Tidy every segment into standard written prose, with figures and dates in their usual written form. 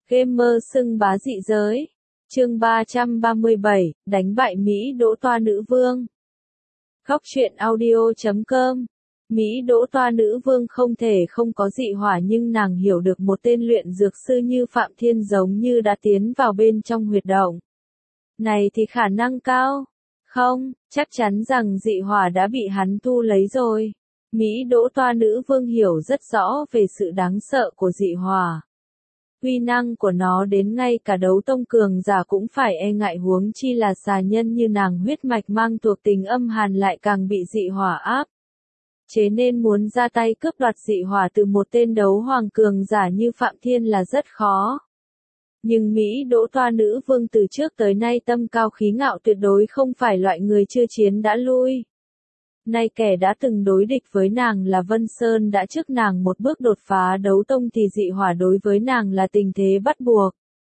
Gamer xưng bá dị giới. Chương 337, đánh bại Mỹ Đỗ Toa Nữ Vương. Góc truyện audio.com. Mỹ Đỗ Toa Nữ Vương không thể không có dị hỏa, nhưng nàng hiểu được một tên luyện dược sư như Phạm Thiên giống như đã tiến vào bên trong huyệt động. Này thì khả năng cao. Không, chắc chắn rằng dị hỏa đã bị hắn thu lấy rồi. Mỹ Đỗ Toa Nữ Vương hiểu rất rõ về sự đáng sợ của dị hỏa. Uy năng của nó đến ngay cả đấu tông cường giả cũng phải e ngại, huống chi là xà nhân như nàng, huyết mạch mang thuộc tính âm hàn lại càng bị dị hỏa áp chế, nên muốn ra tay cướp đoạt dị hỏa từ một tên đấu hoàng cường giả như Phạm Thiên là rất khó. Nhưng Mỹ Đỗ Toa Nữ Vương từ trước tới nay tâm cao khí ngạo, tuyệt đối không phải loại người chưa chiến đã lui. Nay kẻ đã từng đối địch với nàng là Vân Sơn đã trước nàng một bước đột phá đấu tông, thì dị hỏa đối với nàng là tình thế bắt buộc.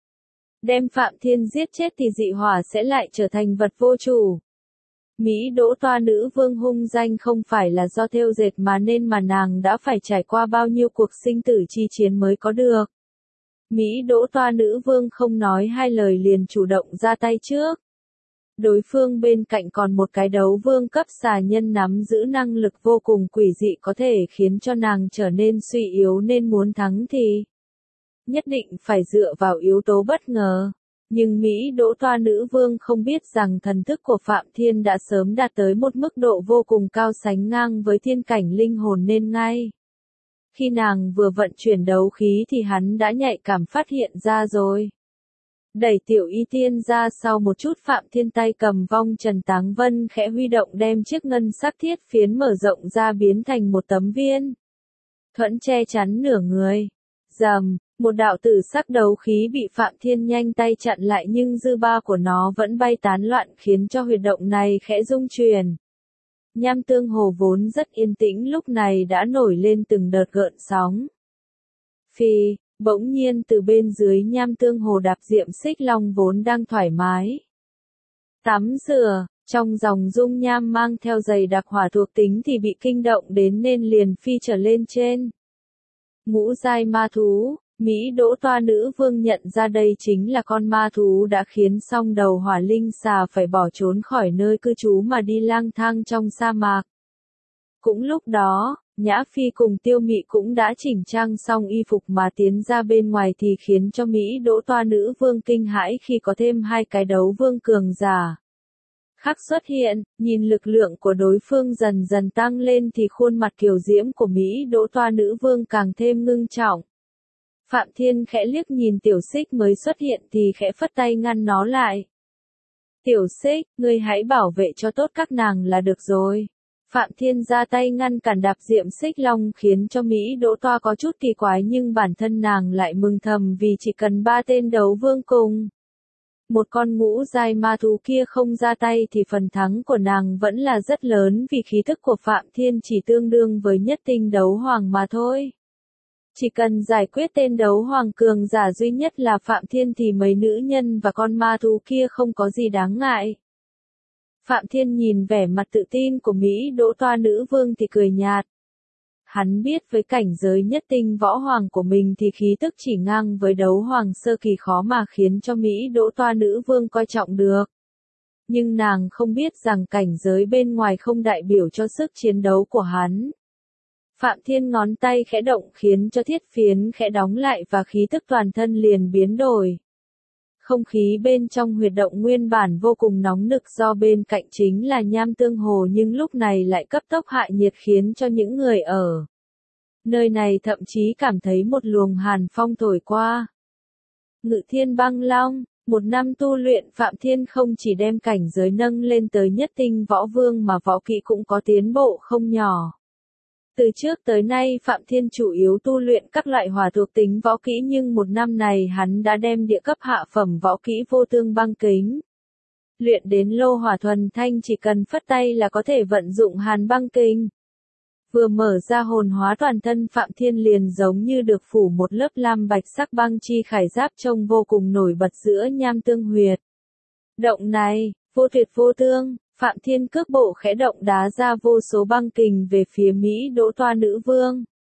Đem Phạm Thiên giết chết thì dị hỏa sẽ lại trở thành vật vô chủ. Mỹ Đỗ Toa Nữ Vương hung danh không phải là do thêu dệt mà nên, mà nàng đã phải trải qua bao nhiêu cuộc sinh tử chi chiến mới có được. Mỹ Đỗ Toa Nữ Vương không nói hai lời liền chủ động ra tay trước. Đối phương bên cạnh còn một cái đấu vương cấp xà nhân nắm giữ năng lực vô cùng quỷ dị, có thể khiến cho nàng trở nên suy yếu, nên muốn thắng thì nhất định phải dựa vào yếu tố bất ngờ. Nhưng Mỹ Đỗ Toa Nữ Vương không biết rằng thần thức của Phạm Thiên đã sớm đạt tới một mức độ vô cùng cao, sánh ngang với thiên cảnh linh hồn, nên ngay khi nàng vừa vận chuyển đấu khí thì hắn đã nhạy cảm phát hiện ra rồi. Đẩy Tiểu Y Tiên ra sau một chút, Phạm Thiên tay cầm vong trần táng vân khẽ huy động, đem chiếc ngân sắc thiết phiến mở rộng ra biến thành một tấm viên thuẫn che chắn nửa người. Rầm, một đạo tử sắc đấu khí bị Phạm Thiên nhanh tay chặn lại, nhưng dư ba của nó vẫn bay tán loạn, khiến cho huyệt động này khẽ rung chuyển. Nham Tương Hồ vốn rất yên tĩnh lúc này đã nổi lên từng đợt gợn sóng. Phì, bỗng nhiên từ bên dưới Nham Tương Hồ đạp Diệm Xích Long vốn đang thoải mái tắm rửa, trong dòng dung nham mang theo dày đặc hỏa thuộc tính thì bị kinh động đến nên liền phi trở lên trên. Ngũ giai ma thú. Mỹ Đỗ Toa Nữ Vương nhận ra đây chính là con ma thú đã khiến song đầu hỏa linh xà phải bỏ trốn khỏi nơi cư trú mà đi lang thang trong sa mạc. Cũng lúc đó, Nhã Phi cùng Tiêu Mị cũng đã chỉnh trang xong y phục mà tiến ra bên ngoài, thì khiến cho Mỹ Đỗ Toa Nữ Vương kinh hãi khi có thêm hai cái đấu vương cường giả khác xuất hiện. Nhìn lực lượng của đối phương dần dần tăng lên thì khuôn mặt kiều diễm của Mỹ Đỗ Toa Nữ Vương càng thêm ngưng trọng. Phạm Thiên khẽ liếc nhìn Tiểu Xích mới xuất hiện thì khẽ phất tay ngăn nó lại. Tiểu Xích, ngươi hãy bảo vệ cho tốt các nàng là được rồi. Phạm Thiên ra tay ngăn cản đạp Diệm Xích Long, khiến cho Mỹ Đỗ Toa có chút kỳ quái, nhưng bản thân nàng lại mừng thầm vì chỉ cần 3 tên đấu vương cùng một con ngũ giai ma thú kia không ra tay thì phần thắng của nàng vẫn là rất lớn, vì khí thức của Phạm Thiên chỉ tương đương với nhất tinh đấu hoàng mà thôi. Chỉ cần giải quyết tên đấu hoàng cường giả duy nhất là Phạm Thiên thì mấy nữ nhân và con ma thú kia không có gì đáng ngại. Phạm Thiên nhìn vẻ mặt tự tin của Mỹ Đỗ Toa Nữ Vương thì cười nhạt. Hắn biết với cảnh giới nhất tinh võ hoàng của mình thì khí tức chỉ ngang với đấu hoàng sơ kỳ khó mà khiến cho Mỹ Đỗ Toa Nữ Vương coi trọng được. Nhưng nàng không biết rằng cảnh giới bên ngoài không đại biểu cho sức chiến đấu của hắn. Phạm Thiên ngón tay khẽ động khiến cho thiết phiến khẽ đóng lại và khí tức toàn thân liền biến đổi. Không khí bên trong huyệt động nguyên bản vô cùng nóng nực do bên cạnh chính là Nham Tương Hồ, nhưng lúc này lại cấp tốc hạ nhiệt, khiến cho những người ở nơi này thậm chí cảm thấy một luồng hàn phong thổi qua. Ngự Thiên Băng Long. Một năm tu luyện, Phạm Thiên không chỉ đem cảnh giới nâng lên tới nhất tinh võ vương mà võ kỹ cũng có tiến bộ không nhỏ. Từ trước tới nay Phạm Thiên chủ yếu tu luyện các loại hỏa thuộc tính võ kỹ, nhưng một năm này hắn đã đem địa cấp hạ phẩm võ kỹ Vô Tương Băng Kính luyện đến lô hỏa thuần thanh, chỉ cần phất tay là có thể vận dụng Hàn Băng Kinh. Vừa mở ra hồn hóa, toàn thân Phạm Thiên liền giống như được phủ một lớp lam bạch sắc băng chi khải giáp, trông vô cùng nổi bật giữa Nham Tương huyệt động này. Vô tuyệt vô tương. Phạm Thiên cước bộ khẽ động đá ra vô số băng kình về phía Mỹ Đỗ Toa Nữ Vương.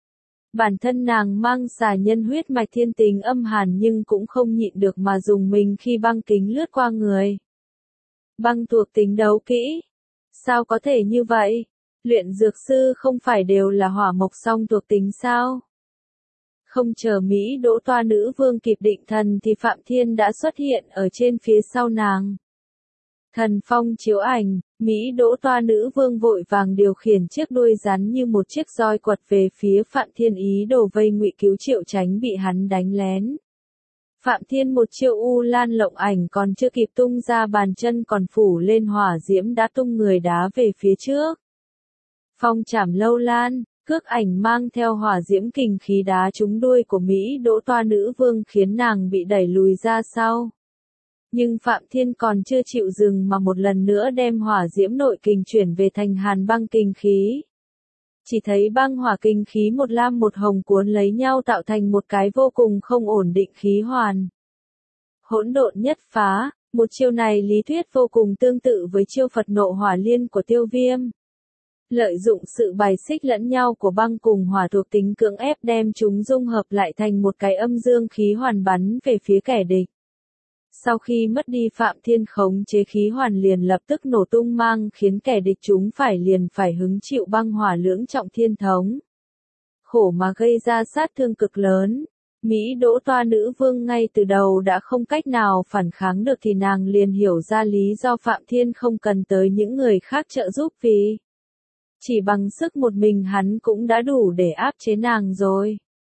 Bản thân nàng mang xà nhân huyết mạch thiên tính âm hàn nhưng cũng không nhịn được mà dùng mình khi băng kính lướt qua người. Băng thuộc tính đấu kỹ. Sao có thể như vậy? Luyện dược sư không phải đều là hỏa mộc song thuộc tính sao? Không chờ Mỹ Đỗ Toa nữ vương kịp định thần thì Phạm Thiên đã xuất hiện ở trên phía sau nàng. Thần phong chiếu ảnh, Mỹ Đỗ Toa nữ vương vội vàng điều khiển chiếc đuôi rắn như một chiếc roi quật về phía Phạm Thiên ý đồ vây ngụy cứu Triệu tránh bị hắn đánh lén. Phạm Thiên một chiêu U Lan lộng ảnh còn chưa kịp tung ra bàn chân còn phủ lên hỏa diễm đã tung người đá về phía trước. Phong chảm lâu lan, cước ảnh mang theo hỏa diễm kình khí đá trúng đuôi của Mỹ Đỗ Toa nữ vương khiến nàng bị đẩy lùi ra sau. Nhưng Phạm Thiên còn chưa chịu dừng mà một lần nữa đem hỏa diễm nội kình chuyển về thành hàn băng kình khí. Chỉ thấy băng hỏa kình khí một lam một hồng cuốn lấy nhau tạo thành một cái vô cùng không ổn định khí hoàn. Hỗn độn nhất phá, một chiêu này lý thuyết vô cùng tương tự với chiêu Phật nộ hỏa liên của Tiêu Viêm. Lợi dụng sự bài xích lẫn nhau của băng cùng hỏa thuộc tính cưỡng ép đem chúng dung hợp lại thành một cái âm dương khí hoàn bắn về phía kẻ địch. Sau khi mất đi Phạm Thiên khống chế khí hoàn liền lập tức nổ tung mang khiến kẻ địch chúng phải hứng chịu băng hỏa lưỡng trọng thiên thống. Khổ mà gây ra sát thương cực lớn. Mỹ Đỗ Toa nữ vương ngay từ đầu đã không cách nào phản kháng được thì nàng liền hiểu ra lý do Phạm Thiên không cần tới những người khác trợ giúp vì chỉ bằng sức một mình hắn cũng đã đủ để áp chế nàng rồi.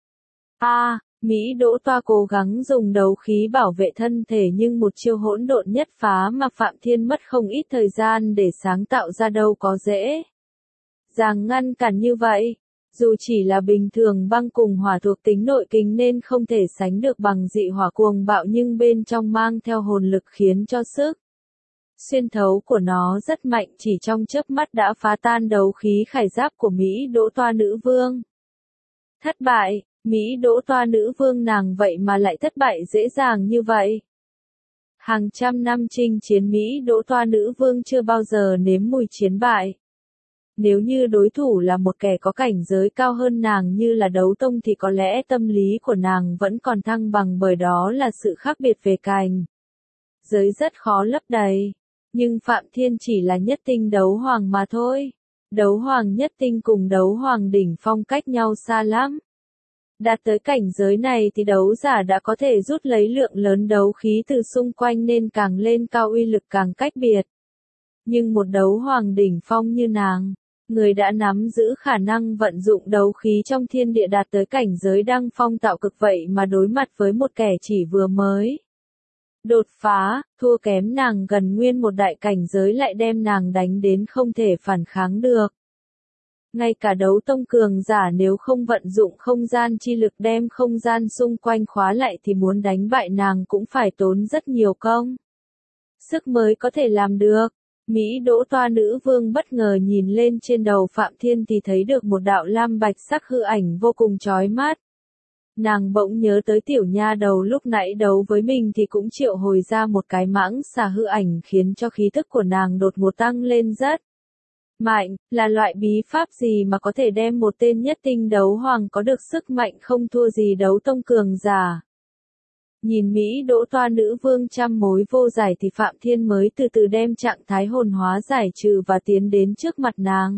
Mỹ Đỗ Toa cố gắng dùng đấu khí bảo vệ thân thể nhưng một chiêu hỗn độn nhất phá mà Phạm Thiên mất không ít thời gian để sáng tạo ra đâu có dễ dàng ngăn cản như vậy. Dù chỉ là bình thường băng cùng hỏa thuộc tính nội kình nên không thể sánh được bằng dị hỏa cuồng bạo nhưng bên trong mang theo hồn lực khiến cho sức xuyên thấu của nó rất mạnh chỉ trong chớp mắt đã phá tan đấu khí khải giáp của Mỹ Đỗ Toa nữ vương. Thất bại, Mỹ Đỗ Toa nữ vương nàng vậy mà lại thất bại dễ dàng như vậy. Hàng trăm năm chinh chiến Mỹ Đỗ Toa nữ vương chưa bao giờ nếm mùi chiến bại. Nếu như đối thủ là một kẻ có cảnh giới cao hơn nàng như là đấu tông thì có lẽ tâm lý của nàng vẫn còn thăng bằng bởi đó là sự khác biệt về cảnh giới rất khó lấp đầy. Nhưng Phạm Thiên chỉ là nhất tinh đấu hoàng mà thôi. Đấu hoàng nhất tinh cùng đấu hoàng đỉnh phong cách nhau xa lắm. Đạt tới cảnh giới này thì đấu giả đã có thể rút lấy lượng lớn đấu khí từ xung quanh nên càng lên cao uy lực càng cách biệt. Nhưng một đấu hoàng đỉnh phong như nàng, người đã nắm giữ khả năng vận dụng đấu khí trong thiên địa đạt tới cảnh giới đăng phong tạo cực vậy mà đối mặt với một kẻ chỉ vừa mới đột phá, thua kém nàng gần nguyên một đại cảnh giới lại đem nàng đánh đến không thể phản kháng được. Ngay cả đấu tông cường giả nếu không vận dụng không gian chi lực đem không gian xung quanh khóa lại thì muốn đánh bại nàng cũng phải tốn rất nhiều công sức mới có thể làm được. Mỹ Đỗ Toa nữ vương bất ngờ nhìn lên trên đầu Phạm Thiên thì thấy được một đạo lam bạch sắc hư ảnh vô cùng chói mắt. Nàng bỗng nhớ tới tiểu nha đầu lúc nãy đấu với mình thì cũng triệu hồi ra một cái mãng xà hư ảnh khiến cho khí thức của nàng đột ngột tăng lên rất mạnh, là loại bí pháp gì mà có thể đem một tên nhất tinh đấu hoàng có được sức mạnh không thua gì đấu tông cường giả. Nhìn Mỹ Đỗ Toa nữ vương trăm mối vô giải thì Phạm Thiên mới từ từ đem trạng thái hồn hóa giải trừ và tiến đến trước mặt nàng.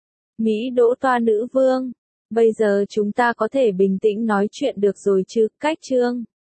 Mỹ Đỗ Toa nữ vương, bây giờ chúng ta có thể bình tĩnh nói chuyện được rồi chứ, cách chương.